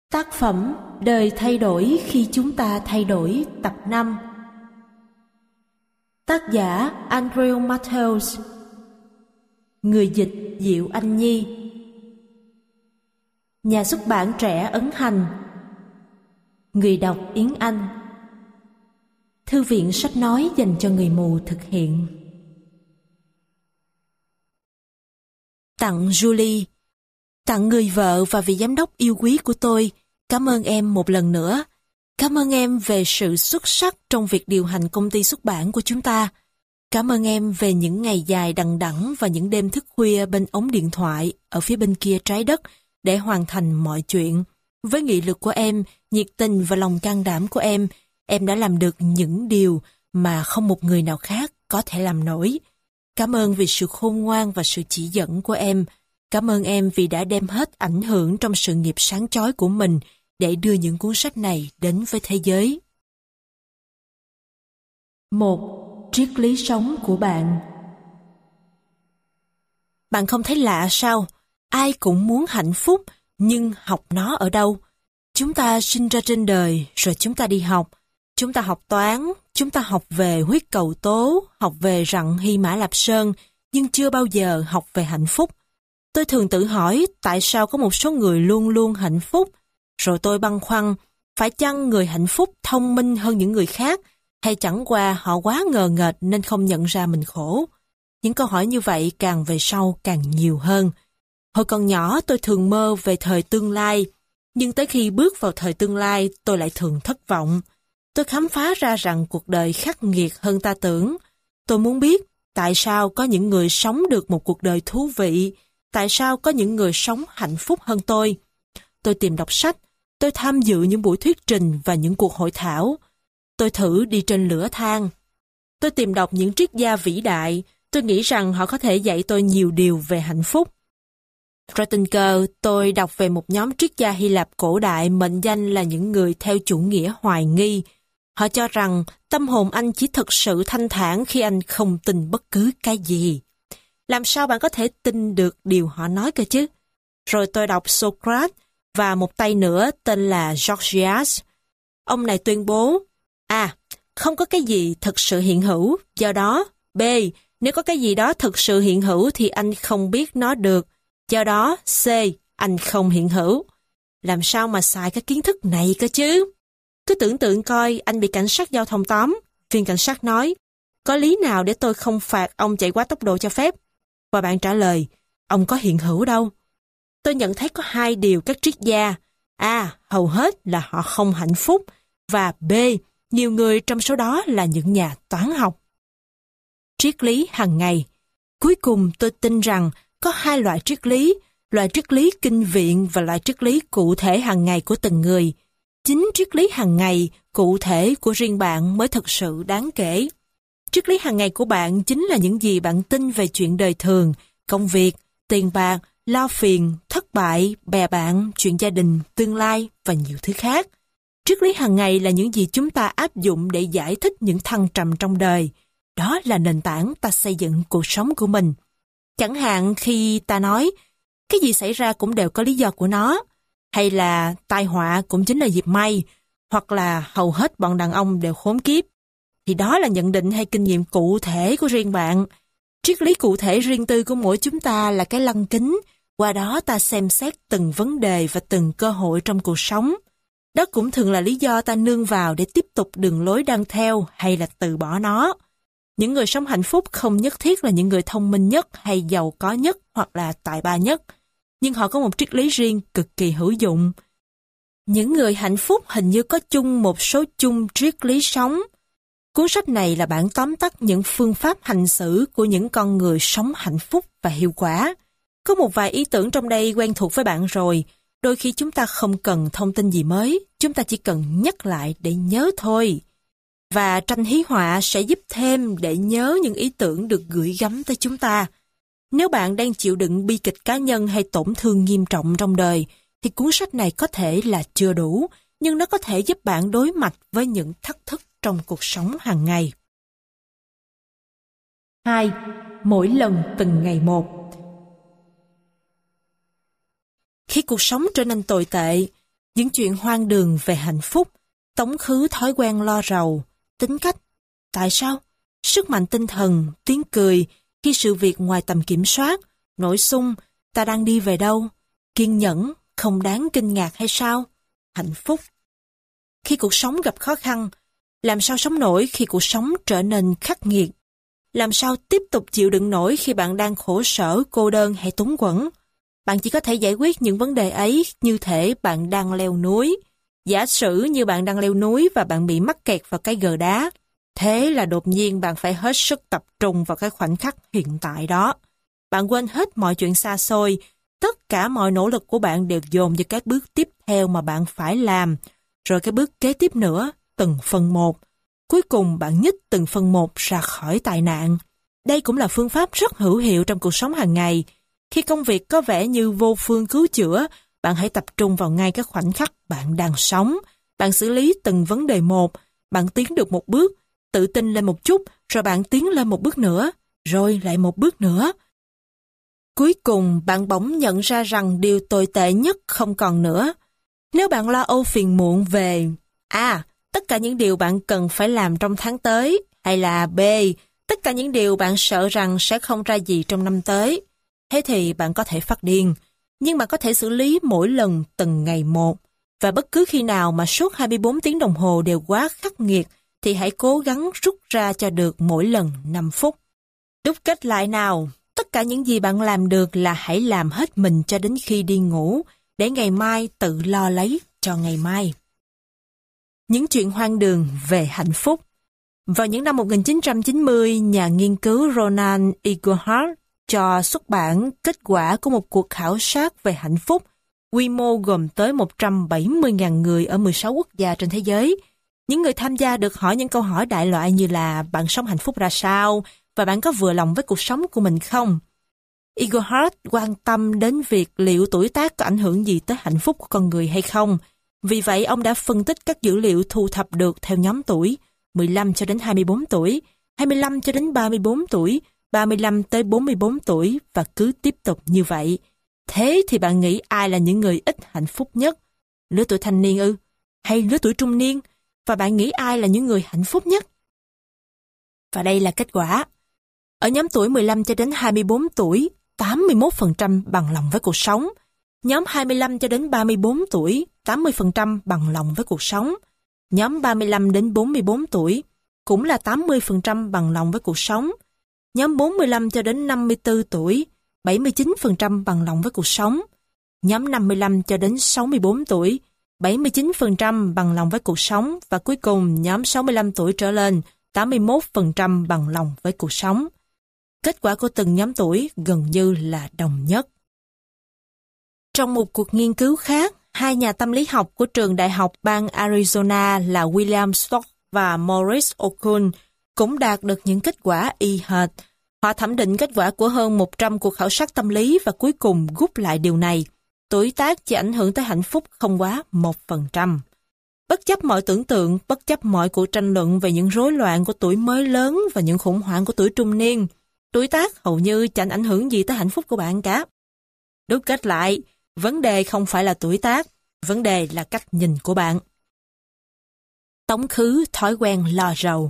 Tác phẩm Đời thay đổi khi chúng ta thay đổi tập 5. Tác giả Andrew Matthews. Người dịch Diệu Anh Nhi. Nhà xuất bản Trẻ Ấn Hành. Người đọc Yến Anh. Thư viện sách nói dành cho người mù thực hiện. Tặng Julie. Tặng người vợ và vị giám đốc yêu quý của tôi. Cảm ơn em một lần nữa. Cảm ơn em về sự xuất sắc trong việc điều hành công ty xuất bản của chúng ta. Cảm ơn em về những ngày dài đằng đẵng và những đêm thức khuya bên ống điện thoại ở phía bên kia trái đất để hoàn thành mọi chuyện. Với nghị lực của em, nhiệt tình và lòng can đảm của em đã làm được những điều mà không một người nào khác có thể làm nổi. Cảm ơn vì sự khôn ngoan và sự chỉ dẫn của em. Cảm ơn em vì đã đem hết ảnh hưởng trong sự nghiệp sáng chói của mình để đưa những cuốn sách này đến với thế giới. 1. Triết lý sống của bạn. Bạn không thấy lạ sao? Ai cũng muốn hạnh phúc, nhưng học nó ở đâu? Chúng ta sinh ra trên đời, rồi chúng ta đi học. Chúng ta học toán, chúng ta học về huyết cầu tố, học về rặng Hy Mã Lạp Sơn, nhưng chưa bao giờ học về hạnh phúc. Tôi thường tự hỏi tại sao có một số người luôn luôn hạnh phúc, rồi tôi băn khoăn, phải chăng người hạnh phúc thông minh hơn những người khác, hay chẳng qua họ quá ngờ nghệch nên không nhận ra mình khổ? Những câu hỏi như vậy càng về sau càng nhiều hơn. Hồi còn nhỏ tôi thường mơ về thời tương lai, nhưng tới khi bước vào thời tương lai tôi lại thường thất vọng. Tôi khám phá ra rằng cuộc đời khắc nghiệt hơn ta tưởng. Tôi muốn biết tại sao có những người sống được một cuộc đời thú vị, tại sao có những người sống hạnh phúc hơn tôi. Tôi tìm đọc sách, tôi tham dự những buổi thuyết trình và những cuộc hội thảo. Tôi thử đi trên lửa than. Tôi tìm đọc những triết gia vĩ đại, tôi nghĩ rằng họ có thể dạy tôi nhiều điều về hạnh phúc. Rồi tình cờ, tôi đọc về một nhóm triết gia Hy Lạp cổ đại mệnh danh là những người theo chủ nghĩa hoài nghi. Họ cho rằng tâm hồn anh chỉ thực sự thanh thản khi anh không tin bất cứ cái gì. Làm sao bạn có thể tin được điều họ nói cơ chứ? Rồi tôi đọc Socrates và một tay nữa tên là Gorgias. Ông này tuyên bố, không có cái gì thực sự hiện hữu, do đó, B, nếu có cái gì đó thực sự hiện hữu thì anh không biết nó được, do đó, C, anh không hiện hữu. Làm sao mà xài cái kiến thức này cơ chứ? Cứ tưởng tượng coi anh bị cảnh sát giao thông tóm, viên cảnh sát nói, có lý nào để tôi không phạt ông chạy quá tốc độ cho phép? Và bạn trả lời, ông có hiện hữu đâu. Tôi nhận thấy có hai điều các triết gia. A, hầu hết là họ không hạnh phúc. Và B, nhiều người trong số đó là những nhà toán học. Triết lý hàng ngày. Cuối cùng tôi tin rằng có hai loại triết lý kinh viện và loại triết lý cụ thể hàng ngày của từng người. Chính triết lý hàng ngày, cụ thể của riêng bạn mới thực sự đáng kể. Triết lý hàng ngày của bạn chính là những gì bạn tin về chuyện đời thường, công việc, tiền bạc, lo phiền, thất bại, bè bạn, chuyện gia đình, tương lai và nhiều thứ khác. Triết lý hàng ngày là những gì chúng ta áp dụng để giải thích những thăng trầm trong đời. Đó là nền tảng ta xây dựng cuộc sống của mình. Chẳng hạn khi ta nói, cái gì xảy ra cũng đều có lý do của nó, hay là tai họa cũng chính là dịp may, hoặc là hầu hết bọn đàn ông đều khốn kiếp, thì đó là nhận định hay kinh nghiệm cụ thể của riêng bạn. Triết lý cụ thể riêng tư của mỗi chúng ta là cái lăng kính, qua đó ta xem xét từng vấn đề và từng cơ hội trong cuộc sống. Đó cũng thường là lý do ta nương vào để tiếp tục đường lối đang theo hay là từ bỏ nó. Những người sống hạnh phúc không nhất thiết là những người thông minh nhất hay giàu có nhất hoặc là tài ba nhất, nhưng họ có một triết lý riêng cực kỳ hữu dụng. Những người hạnh phúc hình như có chung một số chung triết lý sống. Cuốn sách này là bản tóm tắt những phương pháp hành xử của những con người sống hạnh phúc và hiệu quả. Có một vài ý tưởng trong đây quen thuộc với bạn rồi. Đôi khi chúng ta không cần thông tin gì mới, chúng ta chỉ cần nhắc lại để nhớ thôi. Và tranh hí họa sẽ giúp thêm để nhớ những ý tưởng được gửi gắm tới chúng ta. Nếu bạn đang chịu đựng bi kịch cá nhân hay tổn thương nghiêm trọng trong đời, thì cuốn sách này có thể là chưa đủ, nhưng nó có thể giúp bạn đối mặt với những thách thức trong cuộc sống hàng ngày. 2. Mỗi lần từng ngày một. Khi cuộc sống trở nên tồi tệ, Những chuyện hoang đường về hạnh phúc, tống khứ thói quen lo rầu, tính cách. Tại sao? Sức mạnh tinh thần, tiếng cười, khi sự việc ngoài tầm kiểm soát, nổi xung, ta đang đi về đâu? Kiên nhẫn, không đáng kinh ngạc hay sao? Hạnh phúc. Khi cuộc sống gặp khó khăn, làm sao sống nổi khi cuộc sống trở nên khắc nghiệt? Làm sao tiếp tục chịu đựng nổi khi bạn đang khổ sở, cô đơn hay túng quẫn? Bạn chỉ có thể giải quyết những vấn đề ấy như thể bạn đang leo núi. Giả sử như bạn đang leo núi và bạn bị mắc kẹt vào cái gờ đá. Thế là đột nhiên bạn phải hết sức tập trung vào cái khoảnh khắc hiện tại đó. Bạn quên hết mọi chuyện xa xôi. Tất cả mọi nỗ lực của bạn đều dồn vào các bước tiếp theo mà bạn phải làm. Rồi cái bước kế tiếp nữa, từng phần một. Cuối cùng bạn nhích từng phần một ra khỏi tai nạn. Đây cũng là phương pháp rất hữu hiệu trong cuộc sống hàng ngày. Khi công việc có vẻ như vô phương cứu chữa, bạn hãy tập trung vào ngay các khoảnh khắc bạn đang sống. Bạn xử lý từng vấn đề một, bạn tiến được một bước, tự tin lên một chút, rồi bạn tiến lên một bước nữa, rồi lại một bước nữa. Cuối cùng bạn bỗng nhận ra rằng điều tồi tệ nhất không còn nữa. Nếu bạn lo âu phiền muộn về tất cả những điều bạn cần phải làm trong tháng tới, hay là B, tất cả những điều bạn sợ rằng sẽ không ra gì trong năm tới, thế thì bạn có thể phát điên, nhưng bạn có thể xử lý mỗi lần từng ngày một. Và bất cứ khi nào mà suốt 24 tiếng đồng hồ đều quá khắc nghiệt, thì hãy cố gắng rút ra cho được mỗi lần 5 phút. Đúc kết lại nào, tất cả những gì bạn làm được là hãy làm hết mình cho đến khi đi ngủ, để ngày mai tự lo lấy cho ngày mai. Những chuyện hoang đường về hạnh phúc. Vào những năm 1990, nhà nghiên cứu Ronan Eaglehart cho xuất bản kết quả của một cuộc khảo sát về hạnh phúc, quy mô gồm tới 170.000 người ở 16 quốc gia trên thế giới. Những người tham gia được hỏi những câu hỏi đại loại như là bạn sống hạnh phúc ra sao và bạn có vừa lòng với cuộc sống của mình không? Eaglehart quan tâm đến việc liệu tuổi tác có ảnh hưởng gì tới hạnh phúc của con người hay không. Vì vậy, ông đã phân tích các dữ liệu thu thập được theo nhóm tuổi, 15 cho đến 24 tuổi, 25 cho đến 34 tuổi, 35 tới 44 tuổi và cứ tiếp tục như vậy. Thế thì bạn nghĩ ai là những người ít hạnh phúc nhất? Lứa tuổi thanh niên ư? Hay lứa tuổi trung niên? Và bạn nghĩ ai là những người hạnh phúc nhất? Và đây là kết quả. Ở nhóm tuổi 15 cho đến 24 tuổi, 81% bằng lòng với cuộc sống. Nhóm 25 cho đến 34 tuổi, 80% bằng lòng với cuộc sống. Nhóm 35 đến 44 tuổi, cũng là 80% bằng lòng với cuộc sống. Nhóm 45 cho đến 54 tuổi, 79% bằng lòng với cuộc sống. Nhóm 55 cho đến 64 tuổi, 79% bằng lòng với cuộc sống. Và cuối cùng, nhóm 65 tuổi trở lên, 81% bằng lòng với cuộc sống. Kết quả của từng nhóm tuổi gần như là đồng nhất. Trong một cuộc nghiên cứu khác, hai nhà tâm lý học của trường đại học bang Arizona là William Stock và Maurice Okun cũng đạt được những kết quả y hệt. Họ thẩm định kết quả của hơn 100 cuộc khảo sát tâm lý và cuối cùng rút lại điều này. Tuổi tác chỉ ảnh hưởng tới hạnh phúc không quá 1%. Bất chấp mọi tưởng tượng, bất chấp mọi cuộc tranh luận về những rối loạn của tuổi mới lớn và những khủng hoảng của tuổi trung niên, tuổi tác hầu như chẳng ảnh hưởng gì tới hạnh phúc của bạn cả. Đúc kết lại, vấn đề không phải là tuổi tác, vấn đề là cách nhìn của bạn. Tống khứ thói quen lo rầu.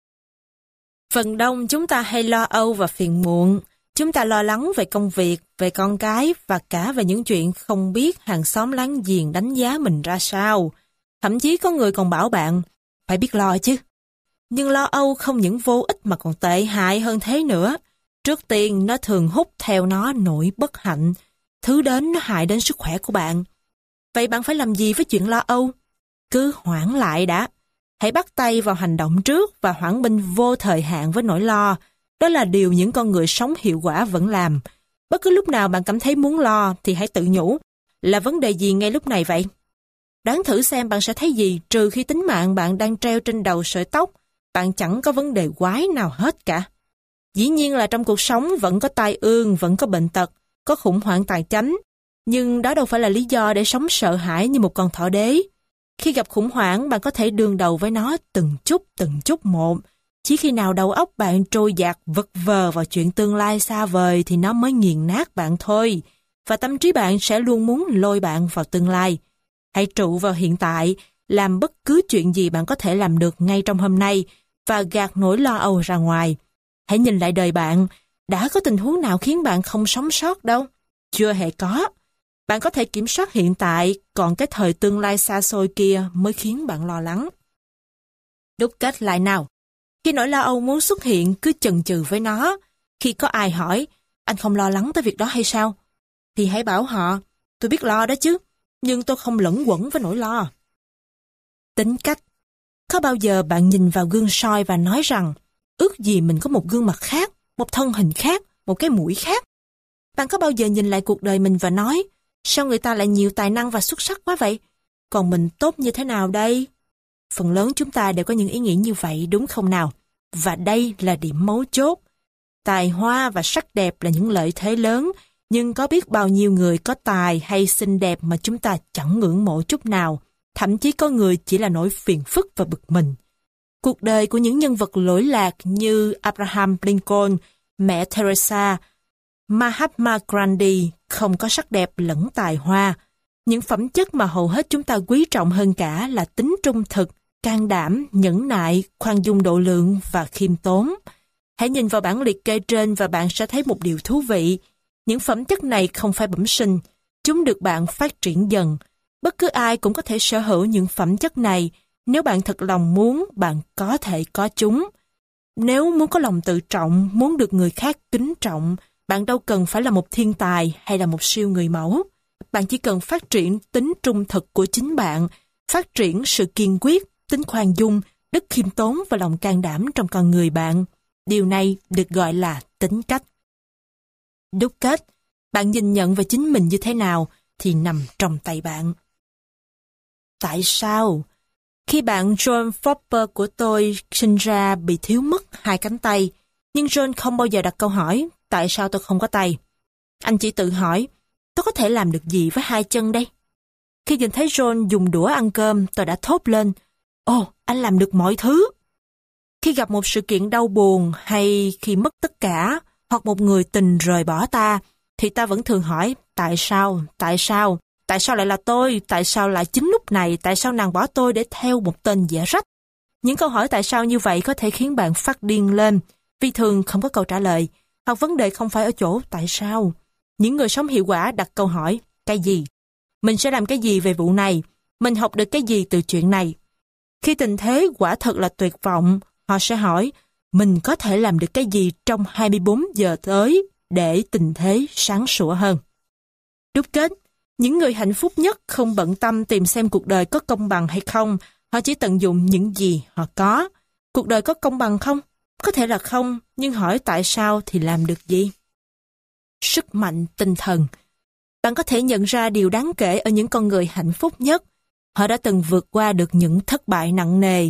Phần đông chúng ta hay lo âu và phiền muộn. Chúng ta lo lắng về công việc, về con cái và cả về những chuyện không biết hàng xóm láng giềng đánh giá mình ra sao. Thậm chí có người còn bảo bạn, phải biết lo chứ. Nhưng lo âu không những vô ích mà còn tệ hại hơn thế nữa. Trước tiên, nó thường hút theo nó nỗi bất hạnh. Thứ đến nó hại đến sức khỏe của bạn. Vậy bạn phải làm gì với chuyện lo âu? Cứ hoãn lại đã. Hãy bắt tay vào hành động trước và hoãn binh vô thời hạn với nỗi lo. Đó là điều những con người sống hiệu quả vẫn làm. Bất cứ lúc nào bạn cảm thấy muốn lo thì hãy tự nhủ, là vấn đề gì ngay lúc này vậy? Đoán thử xem bạn sẽ thấy gì, trừ khi tính mạng bạn đang treo trên đầu sợi tóc, bạn chẳng có vấn đề quái nào hết cả. Dĩ nhiên là trong cuộc sống vẫn có tai ương, vẫn có bệnh tật, có khủng hoảng tài chánh, nhưng đó đâu phải là lý do để sống sợ hãi như một con thỏ đế. Khi gặp khủng hoảng, bạn có thể đương đầu với nó từng chút một. Chỉ khi nào đầu óc bạn trôi dạt vật vờ vào chuyện tương lai xa vời thì nó mới nghiền nát bạn thôi. Và tâm trí bạn sẽ luôn muốn lôi bạn vào tương lai. Hãy trụ vào hiện tại, làm bất cứ chuyện gì bạn có thể làm được ngay trong hôm nay và gạt nỗi lo âu ra ngoài. Hãy nhìn lại đời bạn, đã có tình huống nào khiến bạn không sống sót đâu? Chưa hề có. Bạn có thể kiểm soát hiện tại, còn cái thời tương lai xa xôi kia mới khiến bạn lo lắng. Đúc kết lại nào. Khi nỗi lo âu muốn xuất hiện, cứ chần chừ với nó. Khi có ai hỏi, anh không lo lắng tới việc đó hay sao? Thì hãy bảo họ, tôi biết lo đó chứ, nhưng tôi không lẫn quẩn với nỗi lo. Tính cách. Có bao giờ bạn nhìn vào gương soi và nói rằng, ước gì mình có một gương mặt khác, một thân hình khác, một cái mũi khác? Bạn có bao giờ nhìn lại cuộc đời mình và nói, sao người ta lại nhiều tài năng và xuất sắc quá vậy? Còn mình tốt như thế nào đây? Phần lớn chúng ta đều có những ý nghĩ như vậy, đúng không nào? Và đây là điểm mấu chốt. Tài hoa và sắc đẹp là những lợi thế lớn, nhưng có biết bao nhiêu người có tài hay xinh đẹp mà chúng ta chẳng ngưỡng mộ chút nào. Thậm chí có người chỉ là nỗi phiền phức và bực mình. Cuộc đời của những nhân vật lỗi lạc như Abraham Lincoln, mẹ Teresa, Mahatma Gandhi không có sắc đẹp lẫn tài hoa. Những phẩm chất mà hầu hết chúng ta quý trọng hơn cả là tính trung thực, can đảm, nhẫn nại, khoan dung độ lượng và khiêm tốn. Hãy nhìn vào bảng liệt kê trên và bạn sẽ thấy một điều thú vị. Những phẩm chất này không phải bẩm sinh, chúng được bạn phát triển dần. Bất cứ ai cũng có thể sở hữu những phẩm chất này. Nếu bạn thật lòng muốn, bạn có thể có chúng. Nếu muốn có lòng tự trọng, muốn được người khác kính trọng, bạn đâu cần phải là một thiên tài hay là một siêu người mẫu. Bạn chỉ cần phát triển tính trung thực của chính bạn, phát triển sự kiên quyết, tính khoan dung, đức khiêm tốn và lòng can đảm trong con người bạn. Điều này được gọi là tính cách. Đúc kết, bạn nhìn nhận về chính mình như thế nào thì nằm trong tay bạn. Tại sao? Khi bạn John Foster của tôi sinh ra bị thiếu mất 2 cánh tay, nhưng John không bao giờ đặt câu hỏi tại sao tôi không có tay. Anh chỉ tự hỏi, tôi có thể làm được gì với 2 chân đây? Khi nhìn thấy John dùng đũa ăn cơm, tôi đã thốt lên, ồ, anh làm được mọi thứ. Khi gặp một sự kiện đau buồn hay khi mất tất cả, hoặc một người tình rời bỏ ta, thì ta vẫn thường hỏi, tại sao, tại sao? Tại sao lại là tôi? Tại sao lại chính lúc này? Tại sao nàng bỏ tôi để theo một tên dễ rách? Những câu hỏi tại sao như vậy có thể khiến bạn phát điên lên, vì thường không có câu trả lời, hoặc vấn đề không phải ở chỗ tại sao. Những người sống hiệu quả đặt câu hỏi, cái gì? Mình sẽ làm cái gì về vụ này? Mình học được cái gì từ chuyện này? Khi tình thế quả thật là tuyệt vọng, họ sẽ hỏi, mình có thể làm được cái gì trong 24 giờ tới để tình thế sáng sủa hơn? Đúc kết, những người hạnh phúc nhất không bận tâm tìm xem cuộc đời có công bằng hay không, họ chỉ tận dụng những gì họ có. Cuộc đời có công bằng không? Có thể là không, nhưng hỏi tại sao thì làm được gì? Sức mạnh tinh thần. Bạn có thể nhận ra điều đáng kể ở những con người hạnh phúc nhất. Họ đã từng vượt qua được những thất bại nặng nề.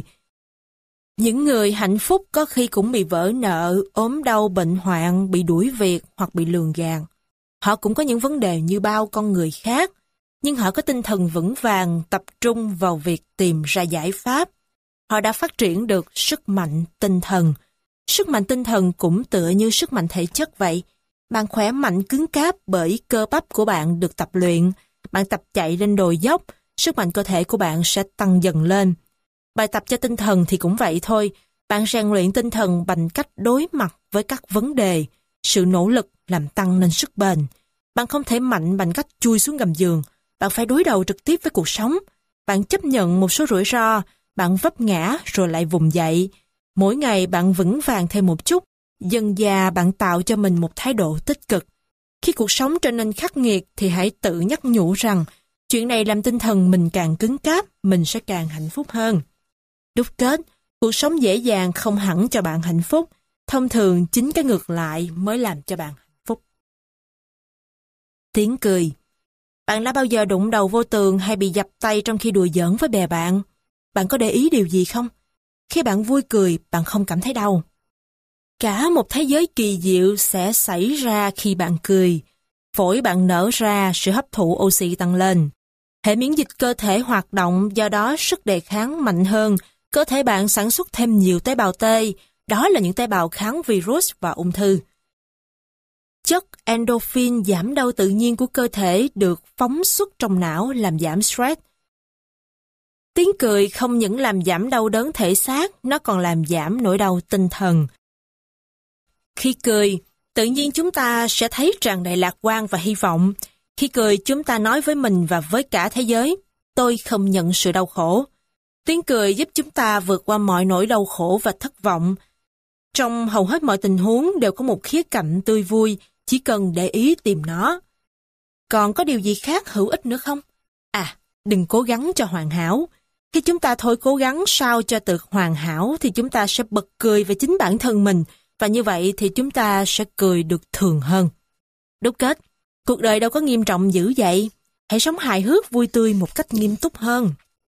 Những người hạnh phúc có khi cũng bị vỡ nợ, ốm đau, bệnh hoạn, bị đuổi việc hoặc bị lường gạt. Họ cũng có những vấn đề như bao con người khác, nhưng họ có tinh thần vững vàng, tập trung vào việc tìm ra giải pháp. Họ đã phát triển được sức mạnh tinh thần. Sức mạnh tinh thần cũng tựa như sức mạnh thể chất vậy. Bạn khỏe mạnh cứng cáp bởi cơ bắp của bạn được tập luyện. Bạn tập chạy lên đồi dốc, sức mạnh cơ thể của bạn sẽ tăng dần lên. Bài tập cho tinh thần thì cũng vậy thôi. Bạn rèn luyện tinh thần bằng cách đối mặt với các vấn đề. Sự nỗ lực làm tăng nên sức bền. Bạn không thể mạnh bằng cách chui xuống gầm giường. Bạn phải đối đầu trực tiếp với cuộc sống. Bạn chấp nhận một số rủi ro. Bạn vấp ngã rồi lại vùng dậy. Mỗi ngày bạn vững vàng thêm một chút. Dần dà bạn tạo cho mình một thái độ tích cực. Khi cuộc sống trở nên khắc nghiệt thì hãy tự nhắc nhủ rằng chuyện này làm tinh thần mình càng cứng cáp, mình sẽ càng hạnh phúc hơn. Đúc kết, cuộc sống dễ dàng không hẳn cho bạn hạnh phúc. Thông thường chính cái ngược lại mới làm cho bạn hạnh phúc. Tiếng cười. Bạn đã bao giờ đụng đầu vô tường hay bị dập tay trong khi đùa giỡn với bè bạn? Bạn có để ý điều gì không? Khi bạn vui cười, bạn không cảm thấy đau. Cả một thế giới kỳ diệu sẽ xảy ra khi bạn cười. Phổi bạn nở ra, sự hấp thụ oxy tăng lên. Hệ miễn dịch cơ thể hoạt động, do đó sức đề kháng mạnh hơn. Cơ thể bạn sản xuất thêm nhiều tế bào T, đó là những tế bào kháng virus và ung thư. Chất endorphin giảm đau tự nhiên của cơ thể được phóng xuất trong não làm giảm stress. Tiếng cười không những làm giảm đau đớn thể xác, nó còn làm giảm nỗi đau tinh thần. Khi cười, tự nhiên chúng ta sẽ thấy tràn đầy lạc quan và hy vọng. Khi cười, chúng ta nói với mình và với cả thế giới, tôi không nhận sự đau khổ. Tiếng cười giúp chúng ta vượt qua mọi nỗi đau khổ và thất vọng. Trong hầu hết mọi tình huống đều có một khía cạnh tươi vui, chỉ cần để ý tìm nó. Còn có điều gì khác hữu ích nữa không? Đừng cố gắng cho hoàn hảo. Khi chúng ta thôi cố gắng sao cho được hoàn hảo thì chúng ta sẽ bật cười về chính bản thân mình, và như vậy thì chúng ta sẽ cười được thường hơn. Đúc kết, cuộc đời đâu có nghiêm trọng dữ vậy. Hãy sống hài hước vui tươi một cách nghiêm túc hơn.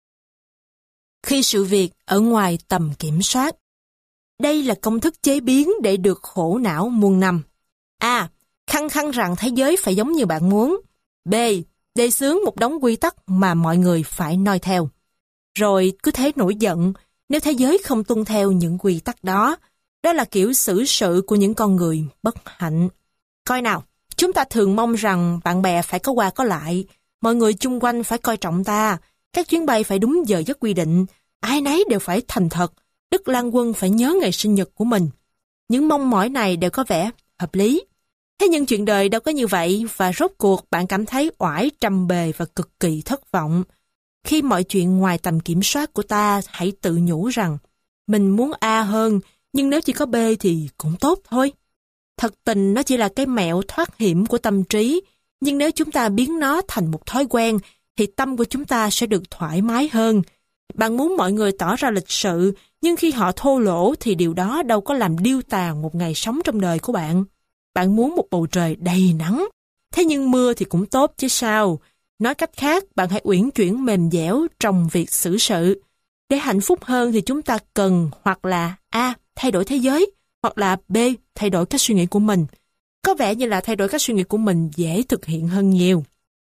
Khi sự việc ở ngoài tầm kiểm soát. Đây là công thức chế biến để được khổ não muôn năm. A. Khăng khăng rằng thế giới phải giống như bạn muốn. B. Đề xướng một đống quy tắc mà mọi người phải noi theo. Rồi cứ thế nổi giận nếu thế giới không tuân theo những quy tắc đó. Đó là kiểu xử sự của những con người bất hạnh. Coi nào, chúng ta thường mong rằng bạn bè phải có qua có lại, mọi người chung quanh phải coi trọng ta, các chuyến bay phải đúng giờ giấc quy định, ai nấy đều phải thành thật, Đức Lan Quân phải nhớ ngày sinh nhật của mình. Những mong mỏi này đều có vẻ hợp lý. Thế nhưng chuyện đời đâu có như vậy, và rốt cuộc bạn cảm thấy oải trầm bề và cực kỳ thất vọng. Khi mọi chuyện ngoài tầm kiểm soát của ta, hãy tự nhủ rằng mình muốn A hơn, nhưng nếu chỉ có B thì cũng tốt thôi. Thật tình nó chỉ là cái mẹo thoát hiểm của tâm trí, nhưng nếu chúng ta biến nó thành một thói quen, thì tâm của chúng ta sẽ được thoải mái hơn. Bạn muốn mọi người tỏ ra lịch sự, nhưng khi họ thô lỗ thì điều đó đâu có làm điêu tàn một ngày sống trong đời của bạn. Bạn muốn một bầu trời đầy nắng, thế nhưng mưa thì cũng tốt chứ sao. Nói cách khác, bạn hãy uyển chuyển mềm dẻo trong việc xử sự. Để hạnh phúc hơn thì chúng ta cần hoặc là A. Thay đổi thế giới, hoặc là B. Thay đổi cách suy nghĩ của mình. Có vẻ như là thay đổi cách suy nghĩ của mình dễ thực hiện hơn nhiều.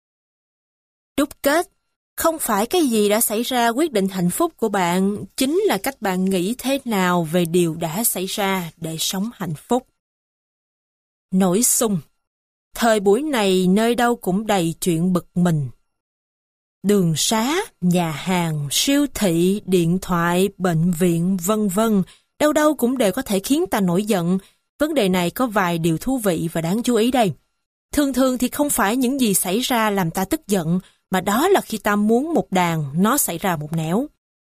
Đúc kết, không phải cái gì đã xảy ra quyết định hạnh phúc của bạn, chính là cách bạn nghĩ thế nào về điều đã xảy ra để sống hạnh phúc. Nổi xung. Thời buổi này nơi đâu cũng đầy chuyện bực mình. Đường xá, nhà hàng, siêu thị, điện thoại, bệnh viện, vân vân, đâu đâu cũng đều có thể khiến ta nổi giận. Vấn đề này có vài điều thú vị và đáng chú ý đây. Thường thường thì không phải những gì xảy ra làm ta tức giận, mà đó là khi ta muốn một đàn, nó xảy ra một nẻo.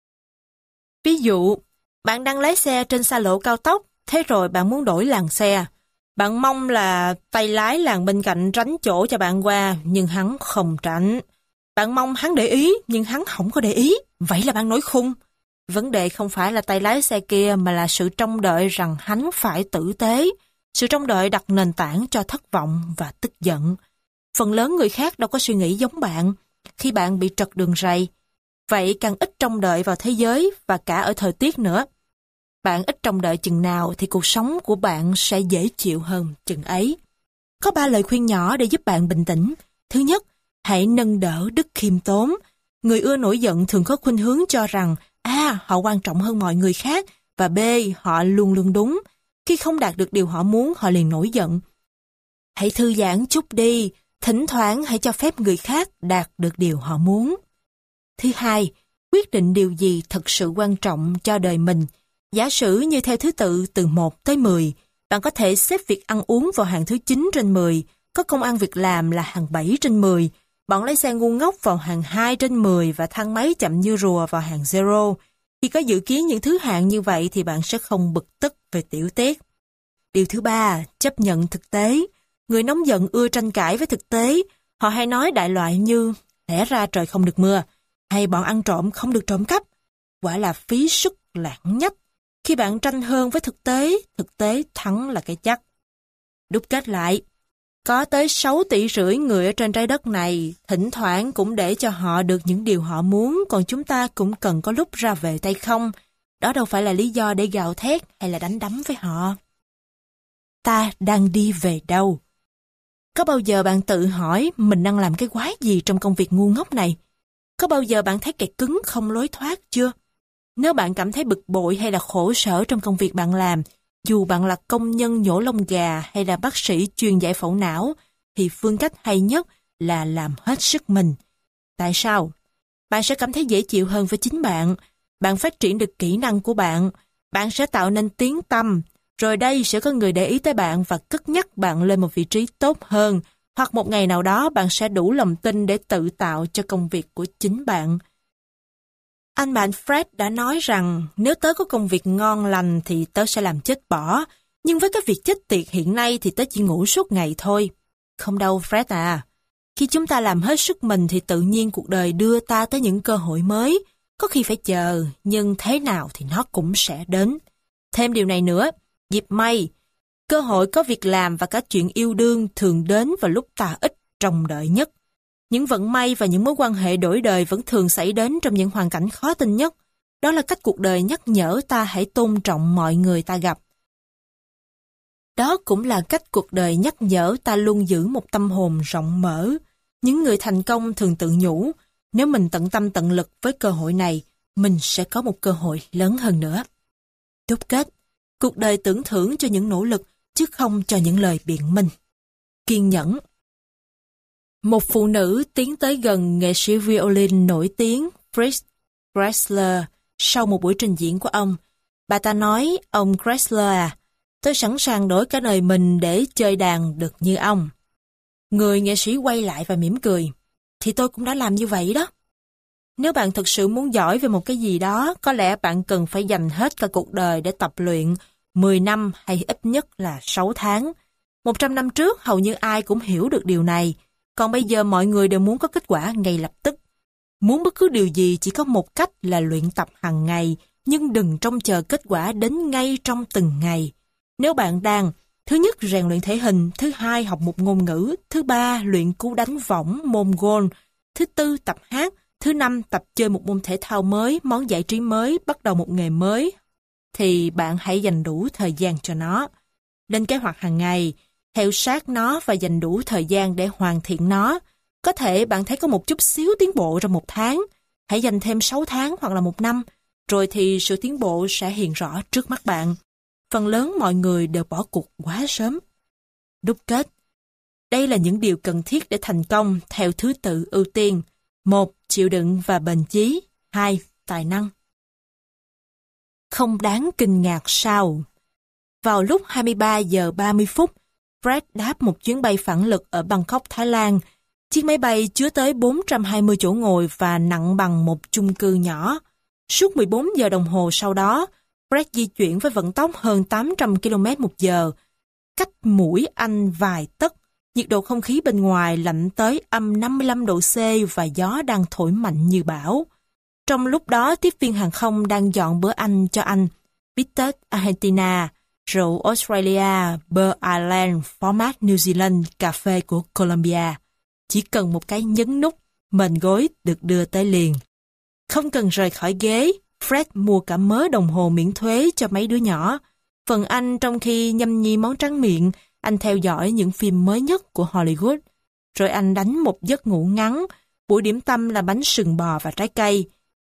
Ví dụ, bạn đang lái xe trên xa lộ cao tốc, thế rồi bạn muốn đổi làn xe. Bạn mong là tay lái làn bên cạnh tránh chỗ cho bạn qua, nhưng hắn không tránh. Bạn mong hắn để ý, nhưng hắn không có để ý. Vậy là bạn nổi khùng. Vấn đề không phải là tay lái xe kia, mà là sự trông đợi rằng hắn phải tử tế. Sự trông đợi đặt nền tảng cho thất vọng và tức giận. Phần lớn người khác đâu có suy nghĩ giống bạn. Khi bạn bị trật đường ray, vậy càng ít trông đợi vào thế giới và cả ở thời tiết nữa. Bạn ít trông đợi chừng nào thì cuộc sống của bạn sẽ dễ chịu hơn chừng ấy. Có 3 lời khuyên nhỏ để giúp bạn bình tĩnh. Thứ nhất, hãy nâng đỡ đức khiêm tốn. Người ưa nổi giận thường có khuynh hướng cho rằng A. Họ quan trọng hơn mọi người khác, và B. Họ luôn luôn đúng. Khi không đạt được điều họ muốn, họ liền nổi giận. Hãy thư giãn chút đi, thỉnh thoảng hãy cho phép người khác đạt được điều họ muốn. Thứ hai, quyết định điều gì thật sự quan trọng cho đời mình. Giả sử như theo thứ tự từ 1 tới 10, bạn có thể xếp việc ăn uống vào hàng thứ 9 trên 10, có công ăn việc làm là hàng 7 trên 10, bọn lái xe ngu ngốc vào hàng 2 trên 10 và thang máy chậm như rùa vào hàng 0. Khi có dự kiến những thứ hạng như vậy thì bạn sẽ không bực tức về tiểu tiết. Điều thứ 3, chấp nhận thực tế. Người nóng giận ưa tranh cãi với thực tế. Họ hay nói đại loại như lẽ ra trời không được mưa, hay bọn ăn trộm không được trộm cắp. Quả là phí sức lãng nhách. Khi bạn tranh hơn với thực tế thắng là cái chắc. Đúc kết lại, có tới 6,5 tỷ người ở trên trái đất này, thỉnh thoảng cũng để cho họ được những điều họ muốn, còn chúng ta cũng cần có lúc ra về tay không. Đó đâu phải là lý do để gào thét hay là đánh đấm với họ. Ta đang đi về đâu? Có bao giờ bạn tự hỏi mình đang làm cái quái gì trong công việc ngu ngốc này? Có bao giờ bạn thấy kẹt cứng không lối thoát chưa? Nếu bạn cảm thấy bực bội hay là khổ sở trong công việc bạn làm, dù bạn là công nhân nhổ lông gà hay là bác sĩ chuyên giải phẫu não, thì phương cách hay nhất là làm hết sức mình. Tại sao? Bạn sẽ cảm thấy dễ chịu hơn với chính bạn. Bạn phát triển được kỹ năng của bạn. Bạn sẽ tạo nên tiếng tăm. Rồi đây sẽ có người để ý tới bạn và cất nhắc bạn lên một vị trí tốt hơn. Hoặc một ngày nào đó bạn sẽ đủ lòng tin để tự tạo cho công việc của chính bạn. Anh bạn Fred đã nói rằng nếu tớ có công việc ngon lành thì tớ sẽ làm chết bỏ. Nhưng với cái việc chết tiệt hiện nay thì tớ chỉ ngủ suốt ngày thôi. Không đâu Fred à. Khi chúng ta làm hết sức mình thì tự nhiên cuộc đời đưa ta tới những cơ hội mới. Có khi phải chờ, nhưng thế nào thì nó cũng sẽ đến. Thêm điều này nữa, dịp may, cơ hội có việc làm và cả chuyện yêu đương thường đến vào lúc ta ít trông đợi nhất. Những vận may và những mối quan hệ đổi đời vẫn thường xảy đến trong những hoàn cảnh khó tin nhất. Đó là cách cuộc đời nhắc nhở ta hãy tôn trọng mọi người ta gặp. Đó cũng là cách cuộc đời nhắc nhở ta luôn giữ một tâm hồn rộng mở. Những người thành công thường tự nhủ, nếu mình tận tâm tận lực với cơ hội này, mình sẽ có một cơ hội lớn hơn nữa. Đúc kết, cuộc đời tưởng thưởng cho những nỗ lực, chứ không cho những lời biện minh. Kiên nhẫn. Một phụ nữ tiến tới gần nghệ sĩ violin nổi tiếng Fritz Kreisler sau một buổi trình diễn của ông. Bà ta nói, ông Kreisler à, tôi sẵn sàng đổi cả đời mình để chơi đàn được như ông. Người nghệ sĩ quay lại và mỉm cười. Thì tôi cũng đã làm như vậy đó. Nếu bạn thực sự muốn giỏi về một cái gì đó, có lẽ bạn cần phải dành hết cả cuộc đời để tập luyện, 10 năm hay ít nhất là 6 tháng. 100 năm trước hầu như ai cũng hiểu được điều này, còn bây giờ mọi người đều muốn có kết quả ngay lập tức. Muốn bất cứ điều gì chỉ có một cách là luyện tập hàng ngày, nhưng đừng trông chờ kết quả đến ngay trong từng ngày. Nếu bạn đang, thứ nhất rèn luyện thể hình, thứ hai học một ngôn ngữ, thứ ba luyện cú đánh võng môn golf, thứ tư tập hát, thứ năm tập chơi một môn thể thao mới, món giải trí mới, bắt đầu một nghề mới, thì bạn hãy dành đủ thời gian cho nó. Lên kế hoạch hàng ngày, theo sát nó và dành đủ thời gian để hoàn thiện nó. Có thể bạn thấy có một chút xíu tiến bộ trong 1 tháng, hãy dành thêm 6 tháng hoặc là 1 năm, rồi thì sự tiến bộ sẽ hiện rõ trước mắt bạn. Phần lớn mọi người đều bỏ cuộc quá sớm. Đúc kết. Đây là những điều cần thiết để thành công theo thứ tự ưu tiên. 1. Chịu đựng và bền chí. 2. Tài năng. Không đáng kinh ngạc sao? Vào lúc 23 giờ 30 phút, Fred đáp một chuyến bay phản lực ở Bangkok, Thái Lan. Chiếc máy bay chứa tới 420 chỗ ngồi và nặng bằng một chung cư nhỏ. Suốt 14 giờ đồng hồ sau đó, Fred di chuyển với vận tốc hơn 800 km/h, cách mũi Anh vài tấc. Nhiệt độ không khí bên ngoài lạnh tới âm 55 độ C và gió đang thổi mạnh như bão. Trong lúc đó, tiếp viên hàng không đang dọn bữa ăn cho anh. Bitter Argentina, rượu Australia, bơ Ireland, format New Zealand, cà phê của Colombia. Chỉ cần một cái nhấn nút, mền gối được đưa tới liền. Không cần rời khỏi ghế, Fred mua cả mớ đồng hồ miễn thuế cho mấy đứa nhỏ. Phần anh trong khi nhâm nhi món tráng miệng, anh theo dõi những phim mới nhất của Hollywood. Rồi anh đánh một giấc ngủ ngắn, buổi điểm tâm là bánh sừng bò và trái cây.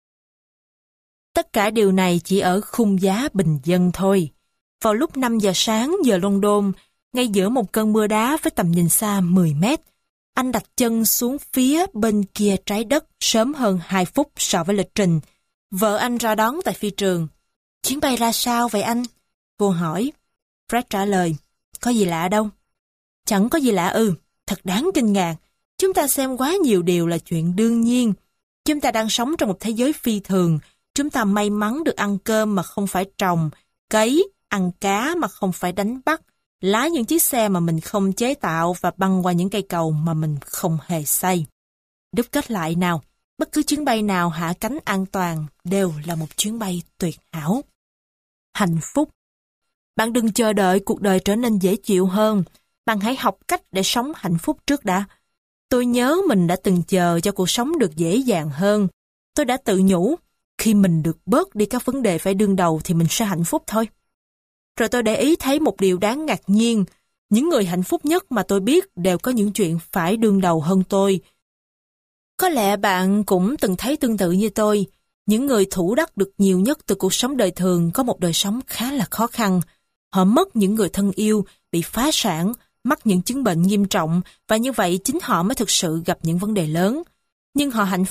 Tất cả điều này chỉ ở khung giá bình dân thôi. Vào lúc 5 giờ sáng giờ London, ngay giữa một cơn mưa đá với tầm nhìn xa 10 mét, anh đặt chân xuống phía bên kia trái đất sớm hơn 2 phút so với lịch trình. Vợ anh ra đón tại phi trường. Chuyến bay ra sao vậy anh? Cô hỏi. Fred trả lời. Có gì lạ đâu. Chẳng có gì lạ ư. Thật đáng kinh ngạc. Chúng ta xem quá nhiều điều là chuyện đương nhiên. Chúng ta đang sống trong một thế giới phi thường. Chúng ta may mắn được ăn cơm mà không phải trồng, cấy, ăn cá mà không phải đánh bắt, lái những chiếc xe mà mình không chế tạo và băng qua những cây cầu mà mình không hề xây. Đúc kết lại nào, bất cứ chuyến bay nào hạ cánh an toàn đều là một chuyến bay tuyệt hảo. Hạnh phúc. Bạn đừng chờ đợi cuộc đời trở nên dễ chịu hơn. Bạn hãy học cách để sống hạnh phúc trước đã. Tôi nhớ mình đã từng chờ cho cuộc sống được dễ dàng hơn. Tôi đã tự nhủ, khi mình được bớt đi các vấn đề phải đương đầu thì mình sẽ hạnh phúc thôi. Rồi tôi để ý thấy một điều đáng ngạc nhiên. Những người hạnh phúc nhất mà tôi biết đều có những chuyện phải đương đầu hơn tôi. Có lẽ bạn cũng từng thấy tương tự như tôi. Những người thủ đắc được nhiều nhất từ cuộc sống đời thường có một đời sống khá là khó khăn. Họ mất những người thân yêu, bị phá sản, mắc những chứng bệnh nghiêm trọng và như vậy chính họ mới thực sự gặp những vấn đề lớn. Nhưng họ hạnh phúc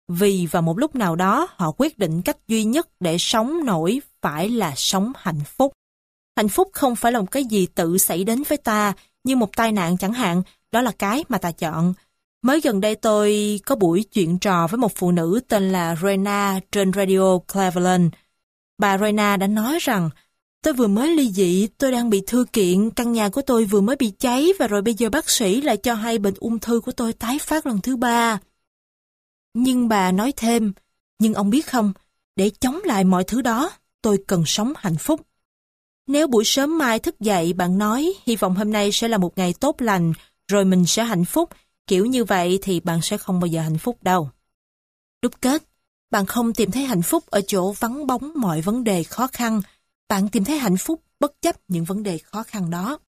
vì vào một lúc nào đó họ quyết định cách duy nhất để sống nổi phải là sống hạnh phúc. Hạnh phúc không phải là một cái gì tự xảy đến với ta, như một tai nạn chẳng hạn, đó là cái mà ta chọn. Mới gần đây tôi có buổi chuyện trò với một phụ nữ tên là Rena trên Radio Cleveland. Bà Rena đã nói rằng, tôi vừa mới ly dị, tôi đang bị thư kiện, căn nhà của tôi vừa mới bị cháy và rồi bây giờ bác sĩ lại cho hay bệnh ung thư của tôi tái phát lần thứ 3. Nhưng bà nói thêm, nhưng ông biết không, để chống lại mọi thứ đó, tôi cần sống hạnh phúc. Nếu buổi sớm mai thức dậy bạn nói hy vọng hôm nay sẽ là một ngày tốt lành, rồi mình sẽ hạnh phúc, kiểu như vậy thì bạn sẽ không bao giờ hạnh phúc đâu. Đúc kết, bạn không tìm thấy hạnh phúc ở chỗ vắng bóng mọi vấn đề khó khăn, bạn tìm thấy hạnh phúc bất chấp những vấn đề khó khăn đó.